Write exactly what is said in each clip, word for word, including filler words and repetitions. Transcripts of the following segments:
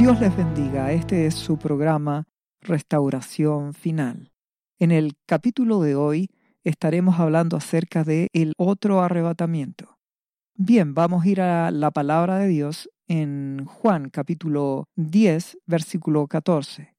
Dios les bendiga. Este es su programa Restauración Final. En el capítulo de hoy estaremos hablando acerca de el otro arrebatamiento. Bien, vamos a ir a la palabra de Dios en Juan capítulo diez, versículo catorce.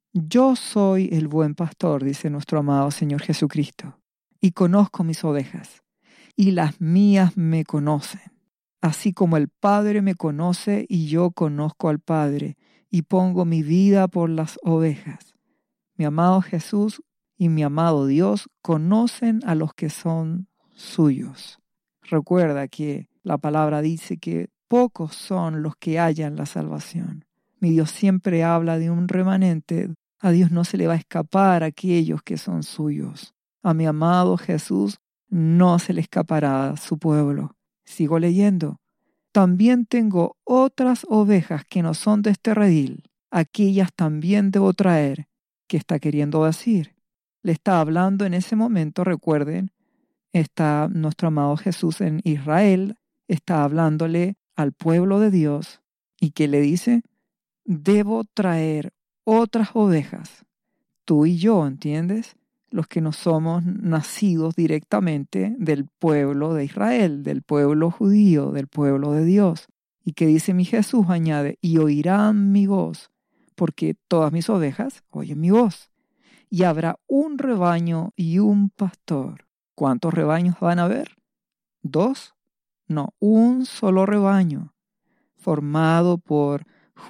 Yo soy el buen pastor, dice nuestro amado Señor Jesucristo, y conozco mis ovejas, y las mías me conocen. Así como el Padre me conoce y yo conozco al Padre, y pongo mi vida por las ovejas. Mi amado Jesús y mi amado Dios conocen a los que son suyos. Recuerda que la palabra dice que pocos son los que hallan la salvación. Mi Dios siempre habla de un remanente. A Dios no se le va a escapar a aquellos que son suyos. A mi amado Jesús no se le escapará su pueblo. Sigo leyendo. También tengo otras ovejas que no son de este redil. Aquellas también debo traer. ¿Qué está queriendo decir? Le está hablando en ese momento, recuerden, está nuestro amado Jesús en Israel, está hablándole al pueblo de Dios. ¿Y qué le dice? Debo traer otras ovejas. Tú y yo, ¿entiendes? Los que no somos nacidos directamente del pueblo de Israel, del pueblo judío, del pueblo de Dios. Y que dice mi Jesús, añade, y oirán mi voz, porque todas mis ovejas oyen mi voz. Y habrá un rebaño y un pastor. ¿Cuántos rebaños van a haber? ¿Dos? No, un solo rebaño, formado por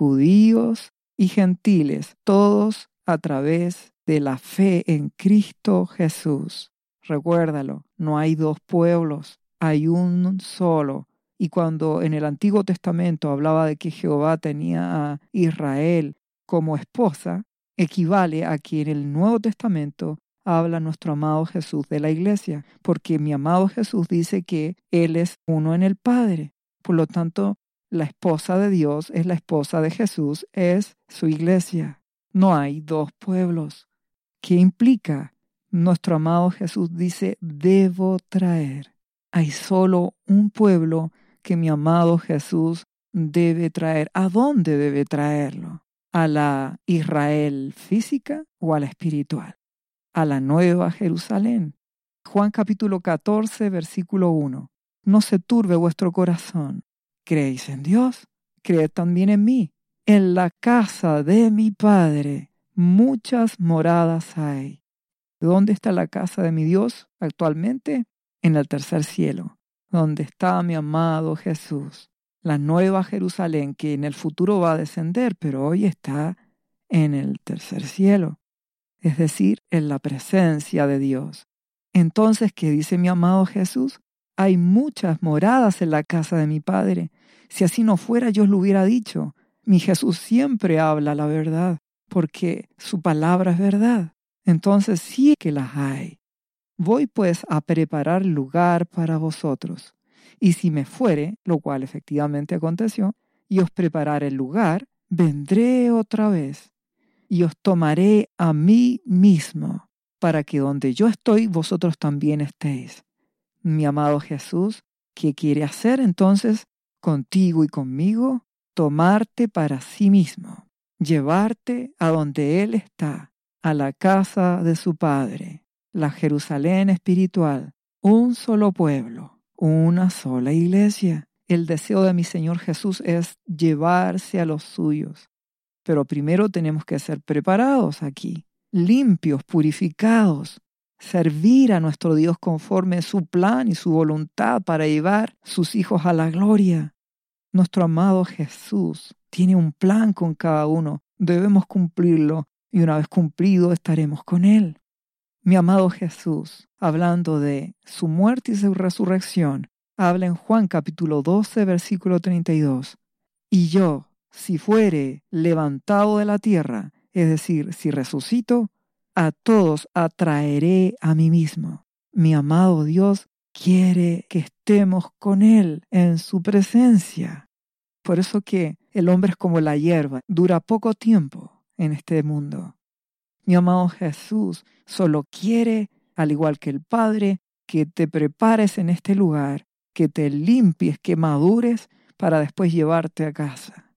judíos y gentiles, todos a través de la fe en Cristo Jesús. Recuérdalo, no hay dos pueblos, hay un solo. Y cuando en el Antiguo Testamento hablaba de que Jehová tenía a Israel como esposa, equivale a que en el Nuevo Testamento habla nuestro amado Jesús de la iglesia, porque mi amado Jesús dice que Él es uno en el Padre. Por lo tanto, la esposa de Dios es la esposa de Jesús, es su iglesia. No hay dos pueblos. ¿Qué implica? Nuestro amado Jesús dice, debo traer. Hay solo un pueblo que mi amado Jesús debe traer. ¿A dónde debe traerlo? ¿A la Israel física o a la espiritual? A la nueva Jerusalén. Juan capítulo catorce, versículo uno. No se turbe vuestro corazón. ¿Creéis en Dios? Creed también en mí. En la casa de mi Padre muchas moradas hay. ¿Dónde está la casa de mi Dios actualmente? En el tercer cielo, donde está mi amado Jesús. La nueva Jerusalén que en el futuro va a descender, pero hoy está en el tercer cielo. Es decir, en la presencia de Dios. Entonces, ¿qué dice mi amado Jesús? Hay muchas moradas en la casa de mi Padre. Si así no fuera, yo os lo hubiera dicho. Mi Jesús siempre habla la verdad, porque su palabra es verdad. Entonces sí que las hay. Voy pues a preparar lugar para vosotros. Y si me fuere, lo cual efectivamente aconteció, y os prepararé el lugar, vendré otra vez, y os tomaré a mí mismo, para que donde yo estoy, vosotros también estéis. Mi amado Jesús, ¿qué quiere hacer entonces contigo y conmigo? Tomarte para sí mismo, llevarte a donde Él está, a la casa de su Padre, la Jerusalén espiritual, un solo pueblo, una sola iglesia. El deseo de mi Señor Jesús es llevarse a los suyos, pero primero tenemos que ser preparados aquí, limpios, purificados, servir a nuestro Dios conforme su plan y su voluntad para llevar sus hijos a la gloria. Nuestro amado Jesús tiene un plan con cada uno. Debemos cumplirlo y una vez cumplido estaremos con Él. Mi amado Jesús, hablando de su muerte y su resurrección, habla en Juan capítulo doce, versículo treinta y dos. Y yo, si fuere levantado de la tierra, es decir, si resucito, a todos atraeré a mí mismo. Mi amado Dios quiere que estemos con Él en su presencia. Por eso que el hombre es como la hierba, dura poco tiempo en este mundo. Mi amado Jesús solo quiere, al igual que el Padre, que te prepares en este lugar, que te limpies, que madures para después llevarte a casa.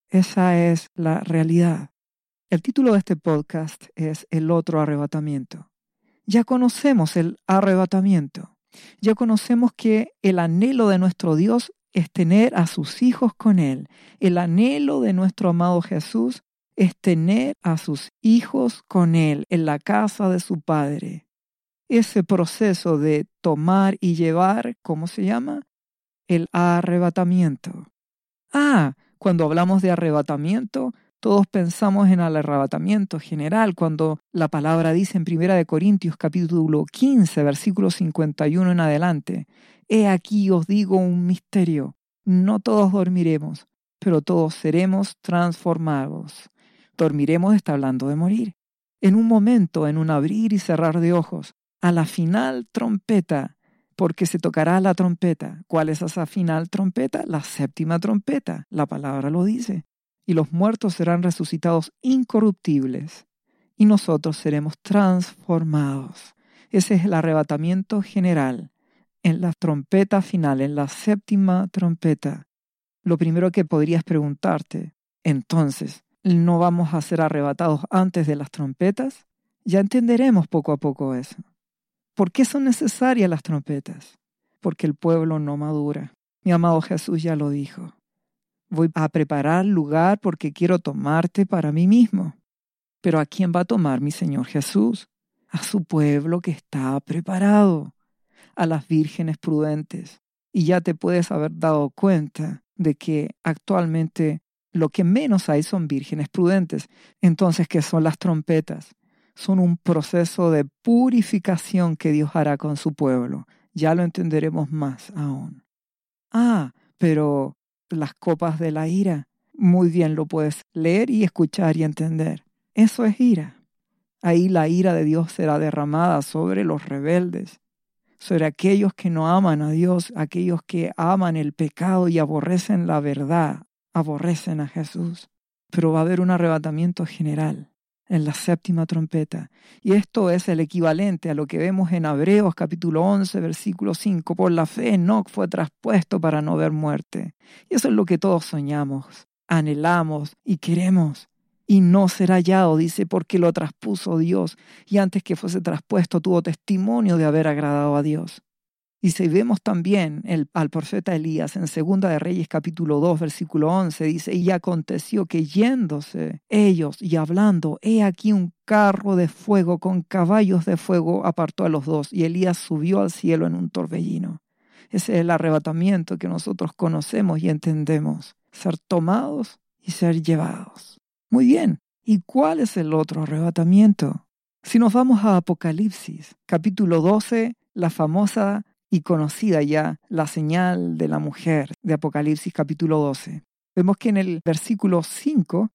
Esa es la realidad. El título de este podcast es El otro arrebatamiento. Ya conocemos el arrebatamiento. Ya conocemos que el anhelo de nuestro Dios es tener a sus hijos con Él. El anhelo de nuestro amado Jesús es tener a sus hijos con Él en la casa de su Padre. Ese proceso de tomar y llevar, ¿cómo se llama? El arrebatamiento. Ah, cuando hablamos de arrebatamiento, todos pensamos en el arrebatamiento general, cuando la palabra dice en Primera de Corintios capítulo quince, versículo cincuenta y uno en adelante, «He aquí os digo un misterio, no todos dormiremos, pero todos seremos transformados». Dormiremos está hablando de morir. En un momento, en un abrir y cerrar de ojos, a la final trompeta, porque se tocará la trompeta. ¿Cuál es esa final trompeta? La séptima trompeta. La palabra lo dice. Y los muertos serán resucitados incorruptibles, y nosotros seremos transformados. Ese es el arrebatamiento general. En la trompeta final, en la séptima trompeta, lo primero que podrías preguntarte, entonces, ¿no vamos a ser arrebatados antes de las trompetas? Ya entenderemos poco a poco eso. ¿Por qué son necesarias las trompetas? Porque el pueblo no madura. Mi amado Jesús ya lo dijo. Voy a preparar lugar porque quiero tomarte para mí mismo. Pero ¿a quién va a tomar mi Señor Jesús? A su pueblo que está preparado, a las vírgenes prudentes. Y ya te puedes haber dado cuenta de que actualmente lo que menos hay son vírgenes prudentes. Entonces, ¿qué son las trompetas? Son un proceso de purificación que Dios hará con su pueblo. Ya lo entenderemos más aún. Ah, pero las copas de la ira, muy bien lo puedes leer y escuchar y entender. Eso es ira. Ahí la ira de Dios será derramada sobre los rebeldes, sobre aquellos que no aman a Dios, aquellos que aman el pecado y aborrecen la verdad, aborrecen a Jesús. Pero va a haber un arrebatamiento general en la séptima trompeta. Y esto es el equivalente a lo que vemos en Hebreos capítulo once, versículo cinco. Por la fe Enoc fue traspuesto para no ver muerte. Y eso es lo que todos soñamos, anhelamos y queremos. Y no será hallado, dice, porque lo traspuso Dios. Y antes que fuese traspuesto tuvo testimonio de haber agradado a Dios. Y si vemos también el, al profeta Elías en Segunda de Reyes capítulo dos, versículo once, dice, y aconteció que yéndose ellos y hablando, he aquí un carro de fuego con caballos de fuego apartó a los dos, y Elías subió al cielo en un torbellino. Ese es el arrebatamiento que nosotros conocemos y entendemos, ser tomados y ser llevados. Muy bien, ¿y cuál es el otro arrebatamiento? Si nos vamos a Apocalipsis, capítulo doce, la famosa y conocida ya la señal de la mujer de Apocalipsis capítulo doce. Vemos que en el versículo cinco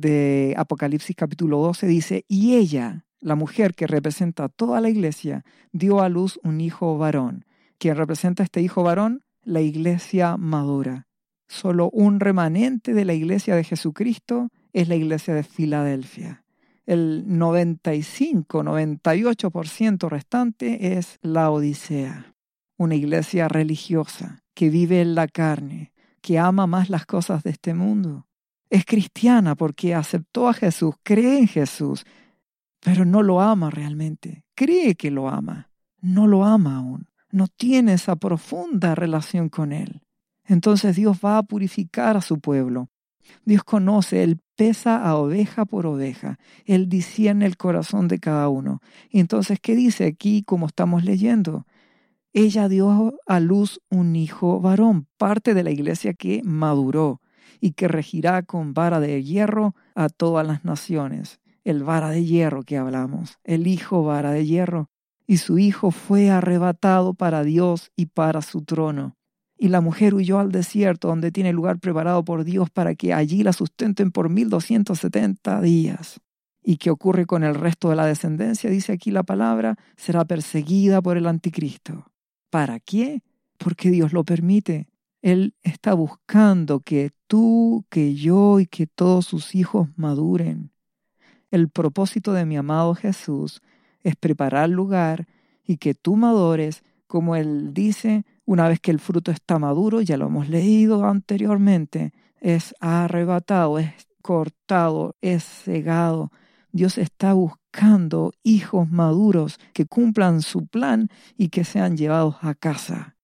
de Apocalipsis capítulo doce dice, y ella, la mujer que representa a toda la iglesia, dio a luz un hijo varón. ¿Quién representa a este hijo varón? La iglesia madura. Solo un remanente de la iglesia de Jesucristo es la iglesia de Filadelfia. El noventa y cinco, noventa y ocho por ciento restante es la Odisea. Una iglesia religiosa que vive en la carne, que ama más las cosas de este mundo. Es cristiana porque aceptó a Jesús, cree en Jesús, pero no lo ama realmente. Cree que lo ama, no lo ama aún. No tiene esa profunda relación con Él. Entonces Dios va a purificar a su pueblo. Dios conoce, Él pesa a oveja por oveja. Él discierne el corazón de cada uno. Y entonces, ¿qué dice aquí como estamos leyendo? Ella dio a luz un hijo varón, parte de la iglesia que maduró y que regirá con vara de hierro a todas las naciones. El vara de hierro que hablamos, el hijo vara de hierro. Y su hijo fue arrebatado para Dios y para su trono. Y la mujer huyó al desierto, donde tiene lugar preparado por Dios para que allí la sustenten por mil doscientos setenta días. ¿Y qué ocurre con el resto de la descendencia? Dice aquí la palabra, será perseguida por el anticristo. ¿Para qué? Porque Dios lo permite. Él está buscando que tú, que yo y que todos sus hijos maduren. El propósito de mi amado Jesús es preparar lugar y que tú madures, como Él dice, una vez que el fruto está maduro, ya lo hemos leído anteriormente, es arrebatado, es cortado, es cegado. Dios está buscando hijos maduros que cumplan su plan y que sean llevados a casa.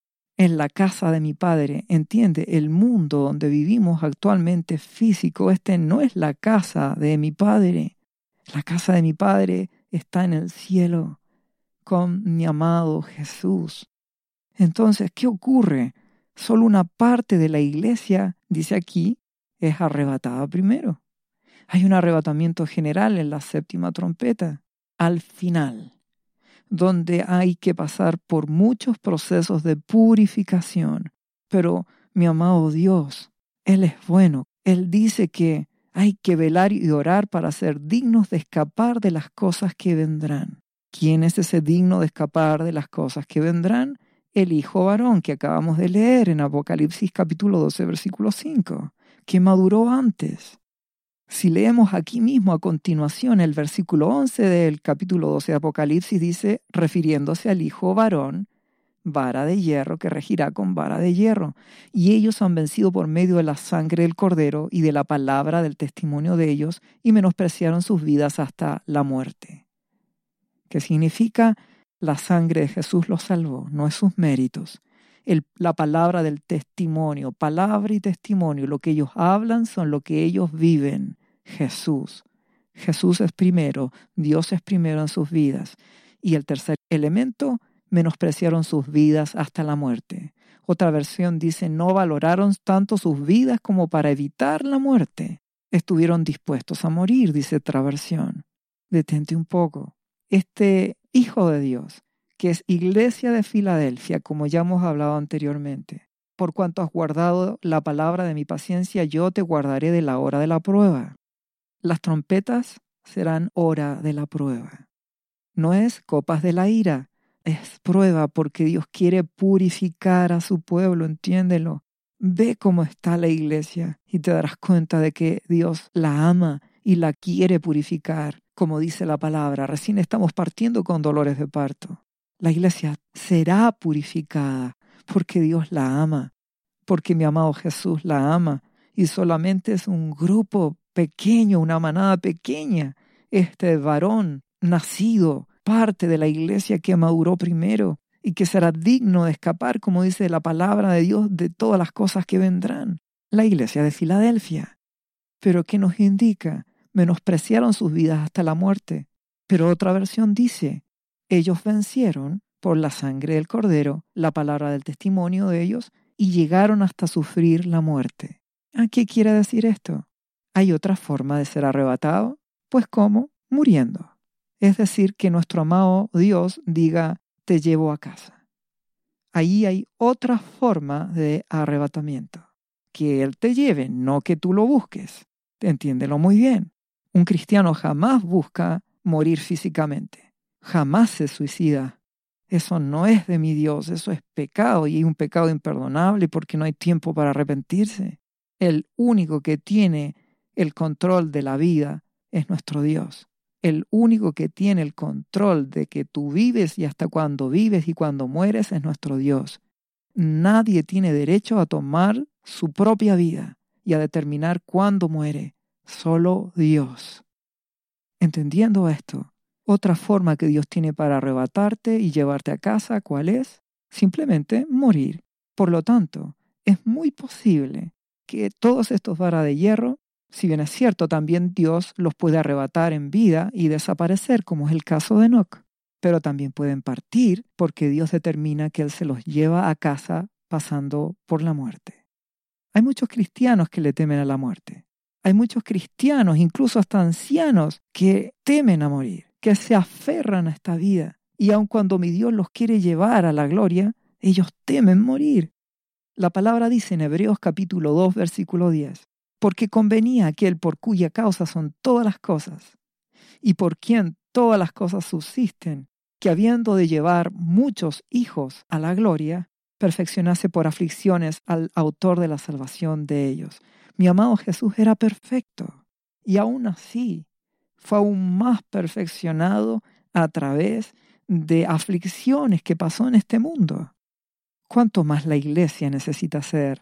En la casa de mi Padre, entiende, el mundo donde vivimos actualmente físico, este no es la casa de mi Padre. La casa de mi Padre está en el cielo con mi amado Jesús. Entonces, ¿qué ocurre? Solo una parte de la iglesia, dice aquí, es arrebatada primero. Hay un arrebatamiento general en la séptima trompeta, al final, donde hay que pasar por muchos procesos de purificación. Pero, mi amado Dios, Él es bueno. Él dice que hay que velar y orar para ser dignos de escapar de las cosas que vendrán. ¿Quién es ese digno de escapar de las cosas que vendrán? El hijo varón que acabamos de leer en Apocalipsis capítulo doce, versículo cinco, que maduró antes. Si leemos aquí mismo a continuación el versículo once del capítulo doce de Apocalipsis, dice, refiriéndose al hijo varón, vara de hierro que regirá con vara de hierro. Y ellos han vencido por medio de la sangre del cordero y de la palabra del testimonio de ellos y menospreciaron sus vidas hasta la muerte. ¿Qué significa? La sangre de Jesús los salvó, no es sus méritos. El, la palabra del testimonio, palabra y testimonio, lo que ellos hablan son lo que ellos viven. Jesús. Jesús es primero, Dios es primero en sus vidas. Y el tercer elemento, menospreciaron sus vidas hasta la muerte. Otra versión dice, no valoraron tanto sus vidas como para evitar la muerte. Estuvieron dispuestos a morir, dice otra versión. Detente un poco. Este Hijo de Dios, que es Iglesia de Filadelfia, como ya hemos hablado anteriormente. Por cuanto has guardado la palabra de mi paciencia, yo te guardaré de la hora de la prueba. Las trompetas serán hora de la prueba. No es copas de la ira, es prueba porque Dios quiere purificar a su pueblo, entiéndelo. Ve cómo está la iglesia y te darás cuenta de que Dios la ama y la quiere purificar. Como dice la palabra, recién estamos partiendo con dolores de parto. La iglesia será purificada porque Dios la ama, porque mi amado Jesús la ama y solamente es un grupo pequeño, una manada pequeña, este varón nacido, parte de la iglesia que maduró primero y que será digno de escapar, como dice la palabra de Dios, de todas las cosas que vendrán. La iglesia de Filadelfia. Pero ¿qué nos indica? Menospreciaron sus vidas hasta la muerte. Pero otra versión dice, ellos vencieron por la sangre del cordero, la palabra del testimonio de ellos, y llegaron hasta sufrir la muerte. ¿A qué quiere decir esto? ¿Hay otra forma de ser arrebatado? Pues ¿cómo? Muriendo. Es decir, que nuestro amado Dios diga, te llevo a casa. Ahí hay otra forma de arrebatamiento. Que Él te lleve, no que tú lo busques. Entiéndelo muy bien. Un cristiano jamás busca morir físicamente. Jamás se suicida. Eso no es de mi Dios, eso es pecado y un pecado imperdonable porque no hay tiempo para arrepentirse. El único que tiene el control de la vida es nuestro Dios. El único que tiene el control de que tú vives y hasta cuándo vives y cuándo mueres es nuestro Dios. Nadie tiene derecho a tomar su propia vida y a determinar cuándo muere. Solo Dios. Entendiendo esto, otra forma que Dios tiene para arrebatarte y llevarte a casa, ¿cuál es? Simplemente morir. Por lo tanto, es muy posible que todos estos varas de hierro, si bien es cierto, también Dios los puede arrebatar en vida y desaparecer, como es el caso de Enoc. Pero también pueden partir porque Dios determina que Él se los lleva a casa pasando por la muerte. Hay muchos cristianos que le temen a la muerte. Hay muchos cristianos, incluso hasta ancianos, que temen a morir, que se aferran a esta vida. Y aun cuando mi Dios los quiere llevar a la gloria, ellos temen morir. La palabra dice en Hebreos capítulo dos, versículo diez, porque convenía aquel por cuya causa son todas las cosas, y por quien todas las cosas subsisten, que habiendo de llevar muchos hijos a la gloria, perfeccionase por aflicciones al autor de la salvación de ellos. Mi amado Jesús era perfecto y aún así fue aún más perfeccionado a través de aflicciones que pasó en este mundo. ¿Cuánto más la iglesia necesita ser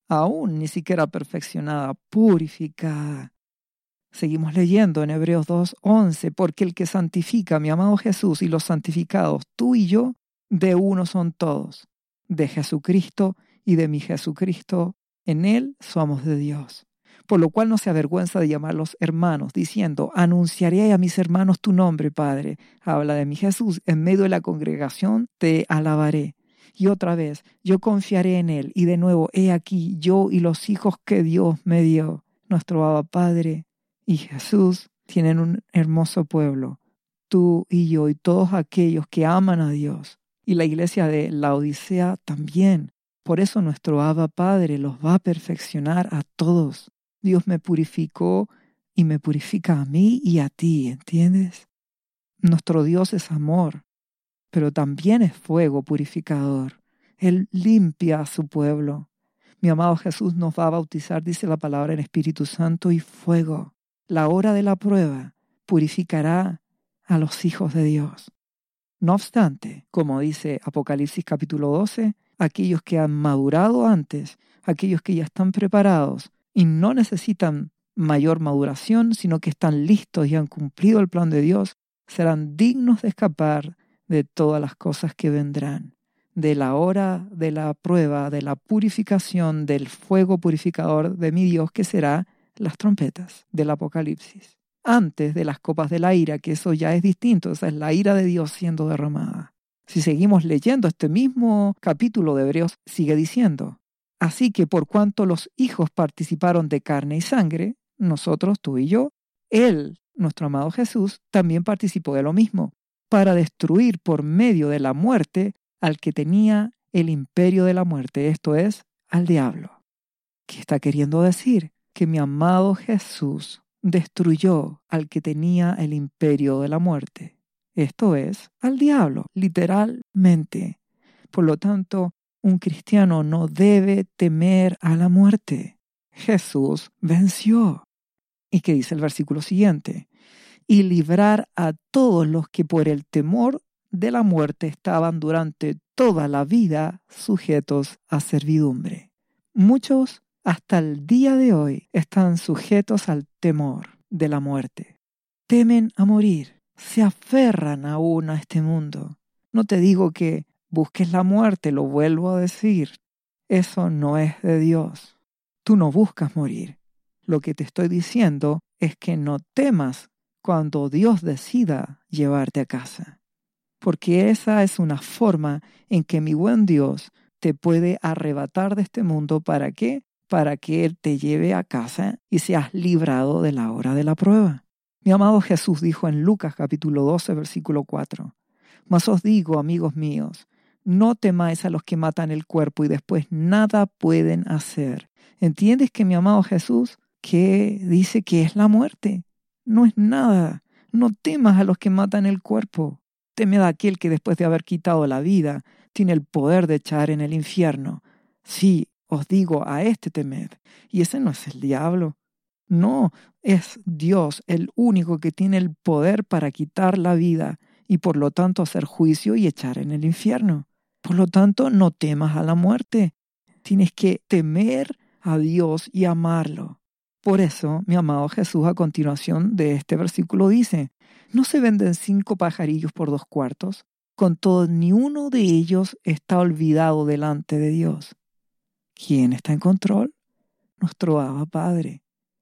aún ni siquiera perfeccionada, purificada. Seguimos leyendo en Hebreos dos once, porque el que santifica, mi amado Jesús, y los santificados, tú y yo, de uno son todos, de Jesucristo y de mi Jesucristo, en él somos de Dios. Por lo cual no se avergüenza de llamarlos hermanos, diciendo, anunciaré a mis hermanos tu nombre, Padre. Habla de mi Jesús, en medio de la congregación te alabaré. Y otra vez, yo confiaré en él. Y de nuevo, he aquí, yo y los hijos que Dios me dio. Nuestro Abba Padre y Jesús tienen un hermoso pueblo. Tú y yo y todos aquellos que aman a Dios. Y la iglesia de Laodicea también. Por eso nuestro Abba Padre los va a perfeccionar a todos. Dios me purificó y me purifica a mí y a ti, ¿entiendes? Nuestro Dios es amor, pero también es fuego purificador. Él limpia a su pueblo. Mi amado Jesús nos va a bautizar, dice la palabra, en Espíritu Santo y fuego. La hora de la prueba purificará a los hijos de Dios. No obstante, como dice Apocalipsis capítulo doce, aquellos que han madurado antes, aquellos que ya están preparados y no necesitan mayor maduración, sino que están listos y han cumplido el plan de Dios, serán dignos de escapar de todas las cosas que vendrán, de la hora de la prueba, de la purificación, del fuego purificador de mi Dios, que será las trompetas del Apocalipsis. Antes de las copas de la ira, que eso ya es distinto, esa es la ira de Dios siendo derramada. Si seguimos leyendo este mismo capítulo de Hebreos, sigue diciendo, así que por cuanto los hijos participaron de carne y sangre, nosotros, tú y yo, Él, nuestro amado Jesús, también participó de lo mismo, para destruir por medio de la muerte al que tenía el imperio de la muerte, esto es, al diablo. ¿Qué está queriendo decir? Que mi amado Jesús destruyó al que tenía el imperio de la muerte. Esto es, al diablo, literalmente. Por lo tanto, un cristiano no debe temer a la muerte. Jesús venció. ¿Y qué dice el versículo siguiente? Y librar a todos los que por el temor de la muerte estaban durante toda la vida sujetos a servidumbre. Muchos hasta el día de hoy están sujetos al temor de la muerte. Temen a morir, se aferran aún a este mundo. No te digo que busques la muerte, lo vuelvo a decir. Eso no es de Dios. Tú no buscas morir. Lo que te estoy diciendo es que no temas cuando Dios decida llevarte a casa. Porque esa es una forma en que mi buen Dios te puede arrebatar de este mundo. ¿Para qué? Para que Él te lleve a casa y seas librado de la hora de la prueba. Mi amado Jesús dijo en Lucas capítulo doce, versículo cuatro, mas os digo, amigos míos, no temáis a los que matan el cuerpo y después nada pueden hacer. ¿Entiendes que mi amado Jesús, que dice que es la muerte? No es nada. No temas a los que matan el cuerpo. Teme a aquel que después de haber quitado la vida tiene el poder de echar en el infierno. Sí, os digo, a este temed. Y ese no es el diablo. No, es Dios el único que tiene el poder para quitar la vida y por lo tanto hacer juicio y echar en el infierno. Por lo tanto, no temas a la muerte. Tienes que temer a Dios y amarlo. Por eso, mi amado Jesús, a continuación de este versículo dice, ¿no se venden cinco pajarillos por dos cuartos? Con todo, ni uno de ellos está olvidado delante de Dios. ¿Quién está en control? Nuestro Abba Padre.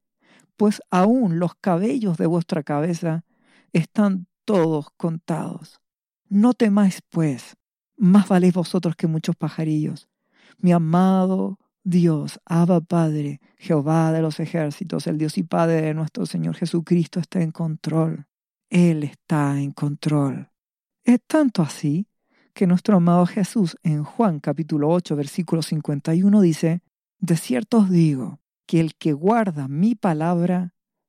Pues aún los cabellos de vuestra cabeza están todos contados. No temáis, pues, más valéis vosotros que muchos pajarillos. Mi amado Dios, Abba Padre, Jehová de los ejércitos, el Dios y Padre de nuestro Señor Jesucristo está en control. Él está en control. Es tanto así que nuestro amado Jesús en Juan capítulo ocho, versículo cincuenta y uno dice, de cierto os digo, que el que guarda mi palabra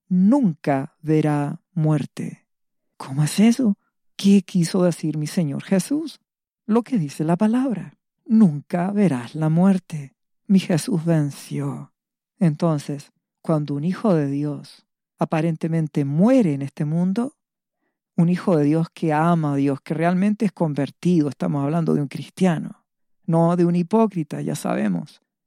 nunca verá muerte. ¿Cómo es eso? ¿Qué quiso decir mi Señor Jesús? Lo que dice la palabra. Nunca verás la muerte. Mi Jesús venció. Entonces, cuando un hijo de Dios aparentemente muere en este mundo, un hijo de Dios que ama a Dios, que realmente es convertido, estamos hablando de un cristiano, no de un hipócrita, ya sabemos.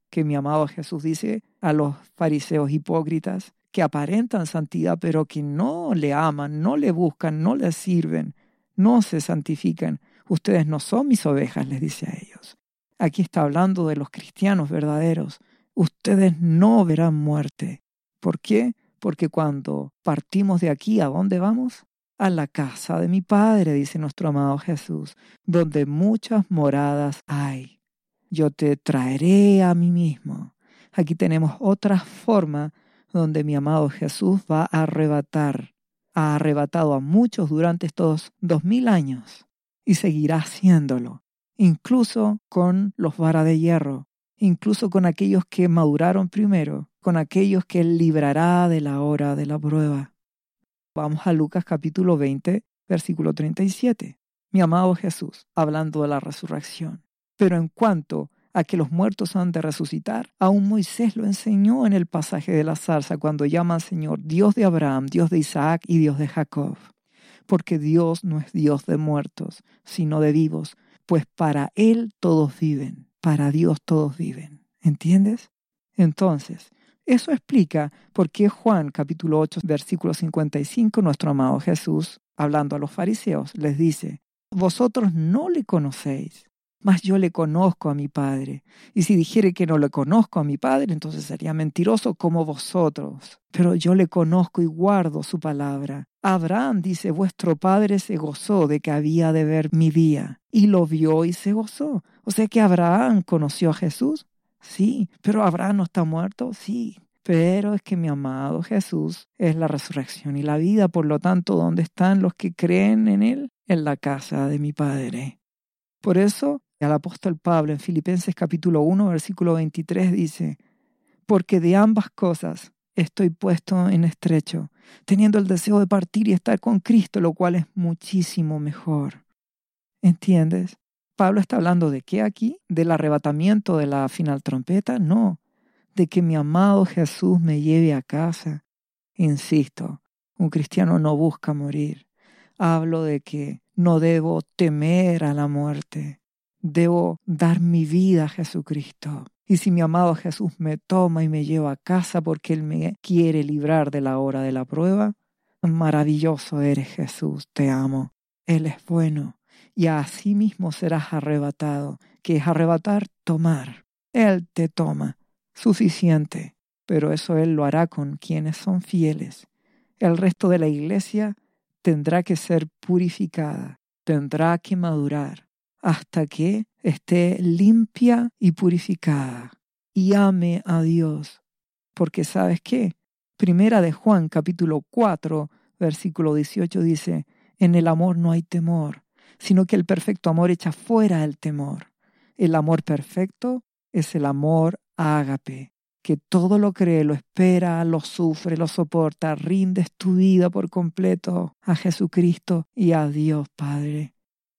que mi amado Jesús dice a los fariseos hipócritas que aparentan santidad, pero que no le aman, no le buscan, no le sirven, no se santifican. Ustedes no son mis ovejas, les dice a ellos. Aquí está hablando de los cristianos verdaderos. Ustedes no verán muerte. ¿Por qué? Porque cuando partimos de aquí, ¿a dónde vamos? A la casa de mi Padre, dice nuestro amado Jesús, donde muchas moradas hay. Yo te traeré a mí mismo. Aquí tenemos otra forma donde mi amado Jesús va a arrebatar. Ha arrebatado a muchos durante estos dos mil años y seguirá haciéndolo, incluso con los varas de hierro, incluso con aquellos que maduraron primero, con aquellos que Él librará de la hora de la prueba. Vamos a Lucas capítulo veinte, versículo treinta y siete. Mi amado Jesús, hablando de la resurrección. Pero en cuanto a que los muertos han de resucitar, aún Moisés lo enseñó en el pasaje de la zarza cuando llama al Señor Dios de Abraham, Dios de Isaac y Dios de Jacob. Porque Dios no es Dios de muertos, sino de vivos, pues para Él todos viven, para Dios todos viven. ¿Entiendes? Entonces, eso explica por qué Juan capítulo ocho, versículo cincuenta y cinco, nuestro amado Jesús, hablando a los fariseos, les dice: vosotros no le conocéis, mas yo le conozco a mi Padre. Y si dijere que no le conozco a mi Padre, entonces sería mentiroso como vosotros. Pero yo le conozco y guardo su palabra. Abraham dice: vuestro padre se gozó de que había de ver mi día, y lo vio y se gozó. O sea que Abraham conoció a Jesús. Sí, pero Abraham no está muerto, sí. Pero es que mi amado Jesús es la resurrección y la vida. Por lo tanto, ¿dónde están los que creen en Él? En la casa de mi Padre. Por eso, el apóstol Pablo en Filipenses capítulo uno, versículo veintitrés dice: porque de ambas cosas estoy puesto en estrecho, teniendo el deseo de partir y estar con Cristo, lo cual es muchísimo mejor. ¿Entiendes? Pablo está hablando de qué aquí, del arrebatamiento de la final trompeta, no, de que mi amado Jesús me lleve a casa. Insisto, un cristiano no busca morir. Hablo de que no debo temer a la muerte. Debo dar mi vida a Jesucristo. Y si mi amado Jesús me toma y me lleva a casa porque Él me quiere librar de la hora de la prueba, maravilloso eres, Jesús, te amo. Él es bueno. Y así mismo serás arrebatado, que es arrebatar, tomar. Él te toma, suficiente, pero eso Él lo hará con quienes son fieles. El resto de la iglesia tendrá que ser purificada, tendrá que madurar, hasta que esté limpia y purificada, y ame a Dios. Porque ¿sabes qué? Primera de Juan, capítulo cuatro, versículo dieciocho dice: en el amor no hay temor, sino que el perfecto amor echa fuera el temor. El amor perfecto es el amor ágape, que todo lo cree, lo espera, lo sufre, lo soporta. Rindes tu vida por completo a Jesucristo y a Dios Padre.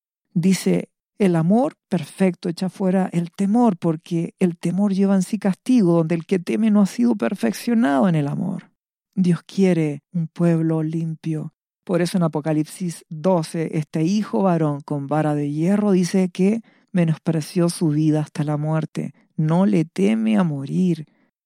Dice: el amor perfecto echa fuera el temor, porque el temor lleva en sí castigo, donde el que teme no ha sido perfeccionado en el amor. Dios quiere un pueblo limpio. Por eso en Apocalipsis doce, este hijo varón con vara de hierro dice que menospreció su vida hasta la muerte. No le teme a morir.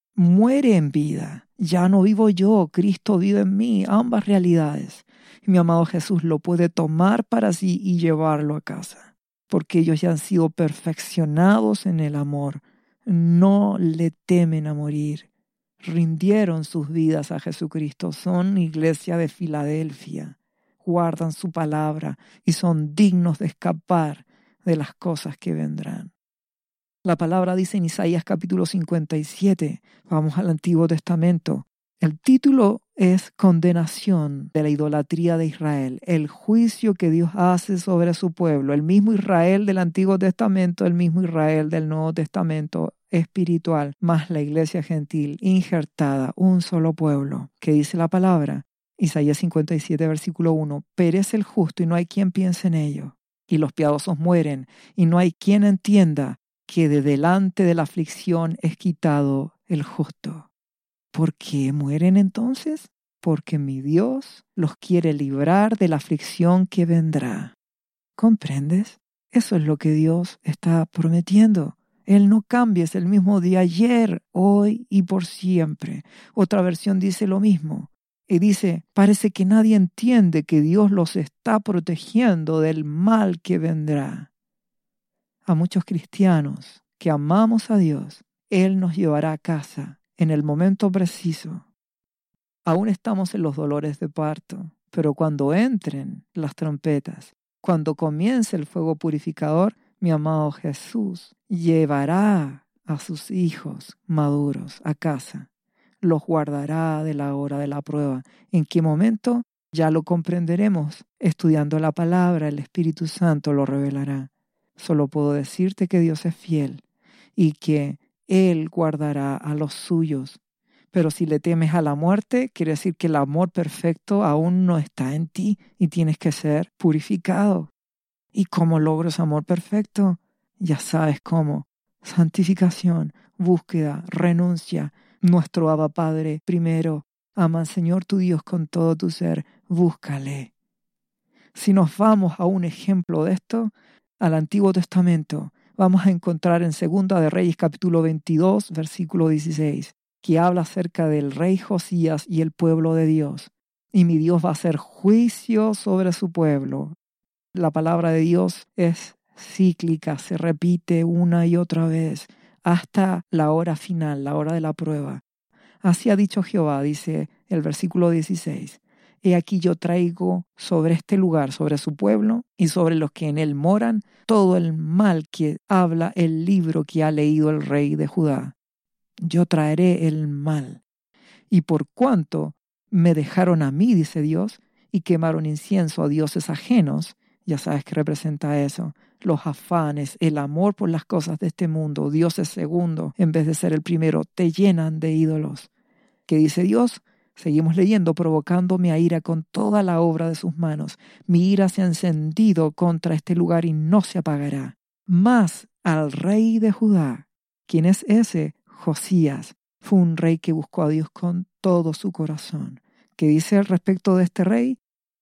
Muere en vida. Ya no vivo yo, Cristo vive en mí. Ambas realidades. Y mi amado Jesús lo puede tomar para sí y llevarlo a casa. Porque ellos ya han sido perfeccionados en el amor. No le temen a morir. Rindieron sus vidas a Jesucristo. Son iglesia de Filadelfia. Guardan su palabra y son dignos de escapar de las cosas que vendrán. La palabra dice en Isaías capítulo cincuenta y siete, vamos al Antiguo Testamento. El título es Condenación de la idolatría de Israel, el juicio que Dios hace sobre su pueblo, el mismo Israel del Antiguo Testamento, el mismo Israel del Nuevo Testamento espiritual, más la iglesia gentil, injertada, un solo pueblo. ¿Qué dice la palabra? Isaías cincuenta y siete, versículo uno, perece el justo y no hay quien piense en ello, y los piadosos mueren y no hay quien entienda que de delante de la aflicción es quitado el justo. ¿Por qué mueren entonces? Porque mi Dios los quiere librar de la aflicción que vendrá. ¿Comprendes? Eso es lo que Dios está prometiendo. Él no cambia, es el mismo de ayer, hoy y por siempre. Otra versión dice lo mismo. Y dice, parece que nadie entiende que Dios los está protegiendo del mal que vendrá. A muchos cristianos que amamos a Dios, Él nos llevará a casa en el momento preciso. Aún estamos en los dolores de parto, pero cuando entren las trompetas, cuando comience el fuego purificador, mi amado Jesús llevará a sus hijos maduros a casa. Los guardará de la hora de la prueba. ¿En qué momento? Ya lo comprenderemos. Estudiando la palabra, el Espíritu Santo lo revelará. Solo puedo decirte que Dios es fiel y que Él guardará a los suyos. Pero si le temes a la muerte, quiere decir que el amor perfecto aún no está en ti y tienes que ser purificado. ¿Y cómo logro ese amor perfecto? Ya sabes cómo. Santificación, búsqueda, renuncia. Nuestro Abba Padre primero. Ama al Señor tu Dios con todo tu ser. Búscale. Si nos vamos a un ejemplo de esto, al Antiguo Testamento, vamos a encontrar en Segunda de Reyes capítulo veintidós, versículo dieciséis, que habla acerca del rey Josías y el pueblo de Dios. Y mi Dios va a hacer juicio sobre su pueblo. La palabra de Dios es cíclica, se repite una y otra vez hasta la hora final, la hora de la prueba. Así ha dicho Jehová, dice el versículo dieciséis. He aquí yo traigo sobre este lugar, sobre su pueblo y sobre los que en él moran, todo el mal que habla el libro que ha leído el rey de Judá. Yo traeré el mal. Y por cuanto me dejaron a mí, dice Dios, y quemaron incienso a dioses ajenos, ya sabes qué representa eso, los afanes, el amor por las cosas de este mundo, dioses segundo, en vez de ser el primero, te llenan de ídolos. ¿Qué dice Dios? Seguimos leyendo, provocándome a ira con toda la obra de sus manos. Mi ira se ha encendido contra este lugar y no se apagará. Mas al rey de Judá, ¿quién es ese? Josías. Fue un rey que buscó a Dios con todo su corazón. ¿Qué dice al respecto de este rey?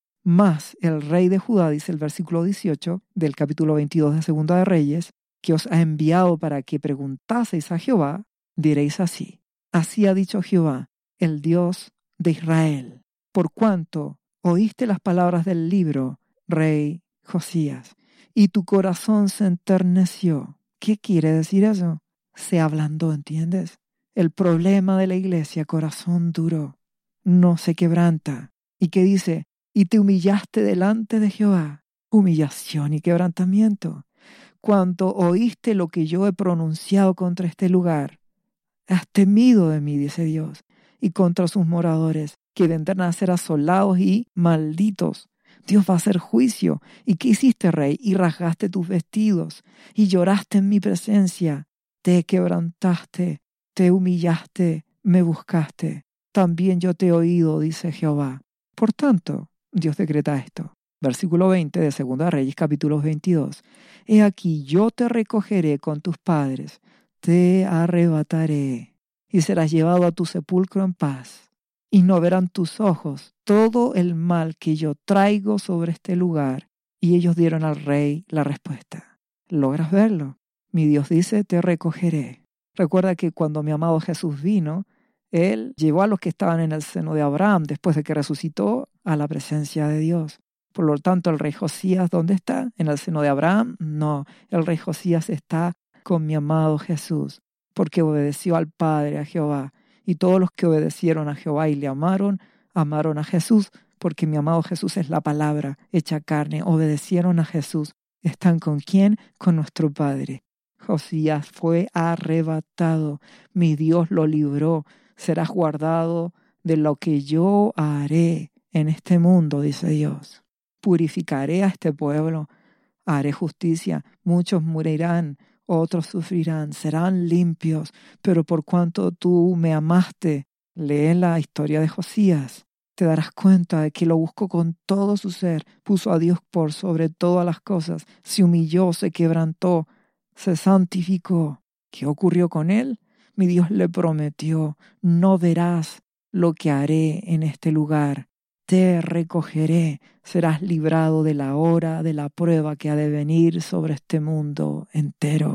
Mas el rey de Judá, dice el versículo dieciocho del capítulo veintidós de Segunda de Reyes, que os ha enviado para que preguntaseis a Jehová, diréis así. Así ha dicho Jehová, el Dios de Israel, por cuanto oíste las palabras del libro, rey Josías, y tu corazón se enterneció. ¿Qué quiere decir eso? Se ablandó, ¿entiendes? El problema de la iglesia, corazón duro, no se quebranta. ¿Y qué dice? Y te humillaste delante de Jehová. Humillación y quebrantamiento. Cuando oíste lo que yo he pronunciado contra este lugar, has temido de mí, dice Dios, y contra sus moradores, que vendrán a ser asolados y malditos. Dios va a hacer juicio. ¿Y qué hiciste, rey? Y rasgaste tus vestidos, y lloraste en mi presencia. Te quebrantaste, te humillaste, me buscaste. También yo te he oído, dice Jehová. Por tanto, Dios decreta esto. Versículo veinte de Segunda Reyes, capítulo veintidós. He aquí, yo te recogeré con tus padres, te arrebataré, y serás llevado a tu sepulcro en paz. Y no verán tus ojos todo el mal que yo traigo sobre este lugar. Y ellos dieron al rey la respuesta. ¿Logras verlo? Mi Dios dice, te recogeré. Recuerda que cuando mi amado Jesús vino, Él llevó a los que estaban en el seno de Abraham, después de que resucitó, a la presencia de Dios. Por lo tanto, el rey Josías, ¿dónde está? ¿En el seno de Abraham? No, el rey Josías está con mi amado Jesús, porque obedeció al Padre, a Jehová. Y todos los que obedecieron a Jehová y le amaron, amaron a Jesús, porque mi amado Jesús es la palabra hecha carne. Obedecieron a Jesús. ¿Están con quién? Con nuestro Padre. Josías fue arrebatado. Mi Dios lo libró. Serás guardado de lo que yo haré en este mundo, dice Dios. Purificaré a este pueblo. Haré justicia. Muchos morirán. Otros sufrirán, serán limpios, pero por cuanto tú me amaste, lee la historia de Josías, te darás cuenta de que lo buscó con todo su ser, puso a Dios por sobre todas las cosas, se humilló, se quebrantó, se santificó. ¿Qué ocurrió con él? Mi Dios le prometió, no verás lo que haré en este lugar. Te recogeré, serás librado de la hora de la prueba que ha de venir sobre este mundo entero.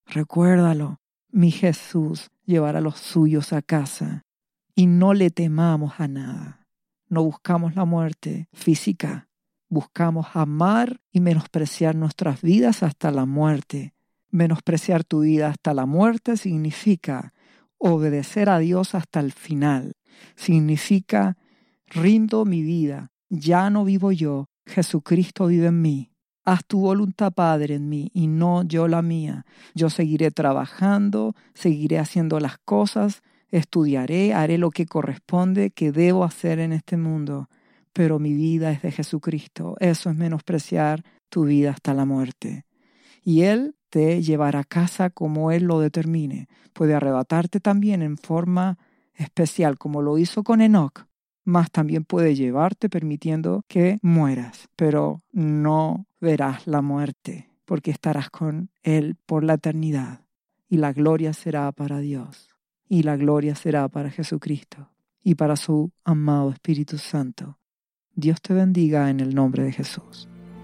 Recuérdalo, mi Jesús llevará a los suyos a casa y no le temamos a nada. No buscamos la muerte física, buscamos amar y menospreciar nuestras vidas hasta la muerte. Menospreciar tu vida hasta la muerte significa obedecer a Dios hasta el final. Significa rindo mi vida, ya no vivo yo, Jesucristo vive en mí. Haz tu voluntad, Padre, en mí y no yo la mía. Yo seguiré trabajando, seguiré haciendo las cosas, estudiaré, haré lo que corresponde, que debo hacer en este mundo. Pero mi vida es de Jesucristo. Eso es menospreciar tu vida hasta la muerte. Y Él te llevará a casa como Él lo determine. Puede arrebatarte también en forma especial, como lo hizo con Enoc. Mas también puede llevarte permitiendo que mueras, pero no verás la muerte, porque estarás con Él por la eternidad. Y la gloria será para Dios, y la gloria será para Jesucristo, y para su amado Espíritu Santo. Dios te bendiga en el nombre de Jesús.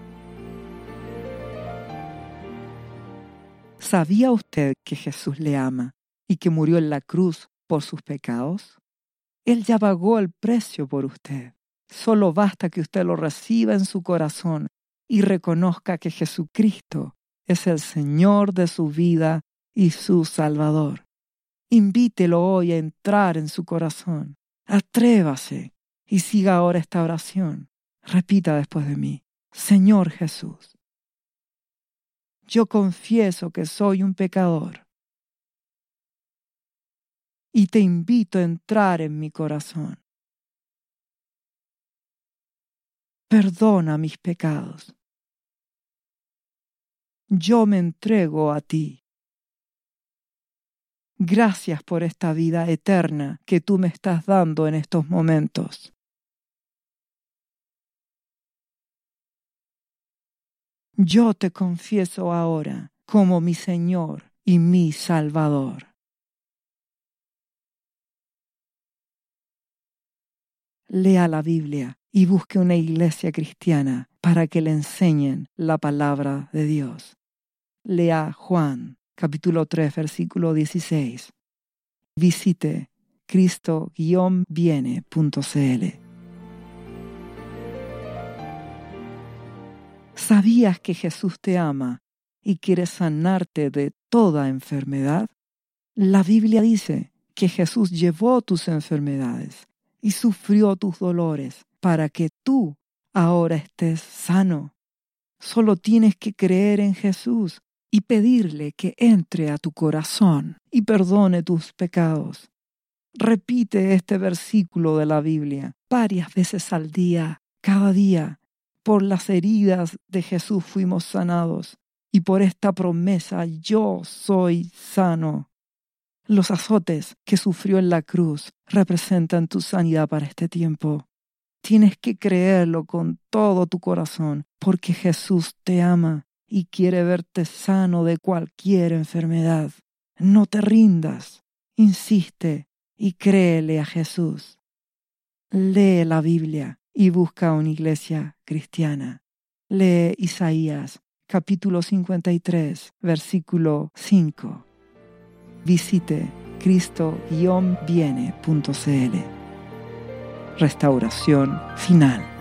¿Sabía usted que Jesús le ama y que murió en la cruz por sus pecados? Él ya pagó el precio por usted. Solo basta que usted lo reciba en su corazón y reconozca que Jesucristo es el Señor de su vida y su Salvador. Invítelo hoy a entrar en su corazón. Atrévase y siga ahora esta oración. Repita después de mí: Señor Jesús, yo confieso que soy un pecador y te invito a entrar en mi corazón. Perdona mis pecados. Yo me entrego a ti. Gracias por esta vida eterna que tú me estás dando en estos momentos. Yo te confieso ahora como mi Señor y mi Salvador. Lea la Biblia y busque una iglesia cristiana para que le enseñen la palabra de Dios. Lea Juan, capítulo tres, versículo dieciséis. Visite cristo guion viene punto c l. ¿Sabías que Jesús te ama y quiere sanarte de toda enfermedad? La Biblia dice que Jesús llevó tus enfermedades y sufrió tus dolores para que tú ahora estés sano. Solo tienes que creer en Jesús y pedirle que entre a tu corazón y perdone tus pecados. Repite este versículo de la Biblia varias veces al día, cada día. Por las heridas de Jesús fuimos sanados y por esta promesa yo soy sano. Los azotes que sufrió en la cruz representan tu sanidad para este tiempo. Tienes que creerlo con todo tu corazón, porque Jesús te ama y quiere verte sano de cualquier enfermedad. No te rindas, insiste y créele a Jesús. Lee la Biblia y busca una iglesia cristiana. Lee Isaías, capítulo cincuenta y tres, versículo cinco. Visite cristo guion viene punto c l. Restauración final.